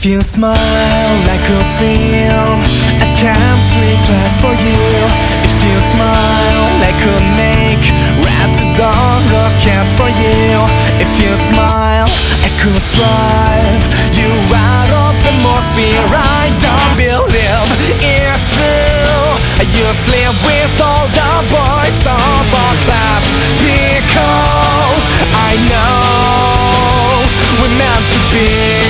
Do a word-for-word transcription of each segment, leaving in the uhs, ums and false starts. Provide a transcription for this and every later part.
If you smile like a seal, a chemistry class for you. If you smile like a make red to dawn rocket for you. If you smile, I could drive you out of the atmosphere. I don't believe it's true. I used to live with all the boys of our class because I know we're meant to be.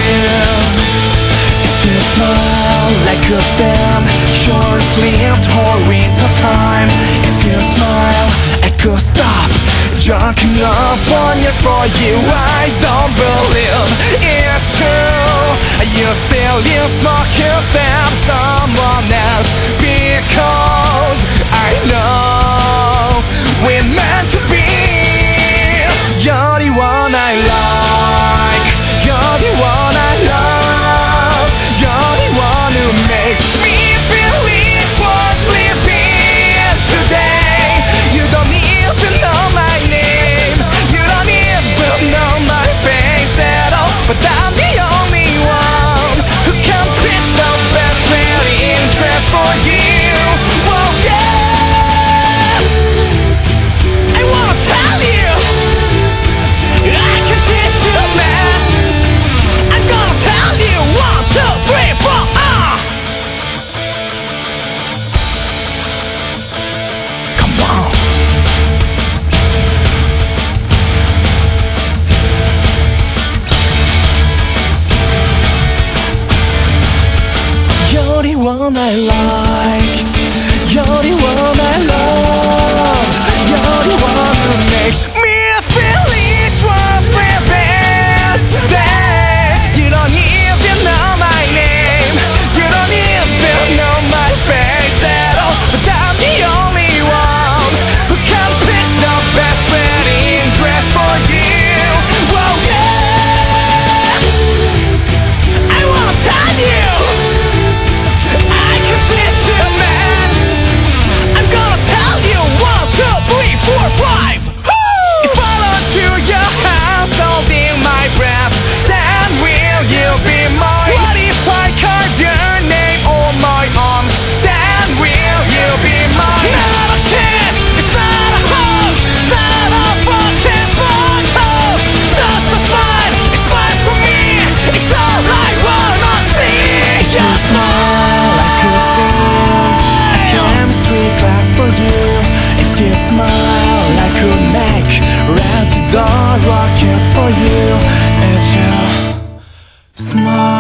If you smile like a stem, short-lived or winter time. If you smile, I could stop jerking up on you for you. I don't believe it's true. You still you smoke, you stab someone else because I know we're meant to be. You're the one I like. You're the one I love. You're the one who makes me feel it's worth living today. You don't even know my name. You don't even know my face at all. But I'm the only one who can pick the best wedding dress for you. Oh yeah, I wanna tell you I can teach you math. I'm gonna tell you one, two, three, four, ah. Come on. You're the one I like. You're the one I love. You're the one who makes me feel it's worth living today. You don't even know my name. You don't even know my face at all. But I'm the only one who can pick the best wedding dress for you. Whoa, yeah, I wanna tell you I can teach you math. I'm gonna tell you one, two, three, four, five. Woo! If I run to your house holding my breath, then will you be mine? What if I carve your name on my arms? Then will you be mine? Not a kiss, it's not a hug, it's not a fucking small talk. Just a smile, it's fine for me. It's all I wanna see. You smile like a seal, a chemistry class for you. If you smile, I could make red to dawn rocket for you. If you smile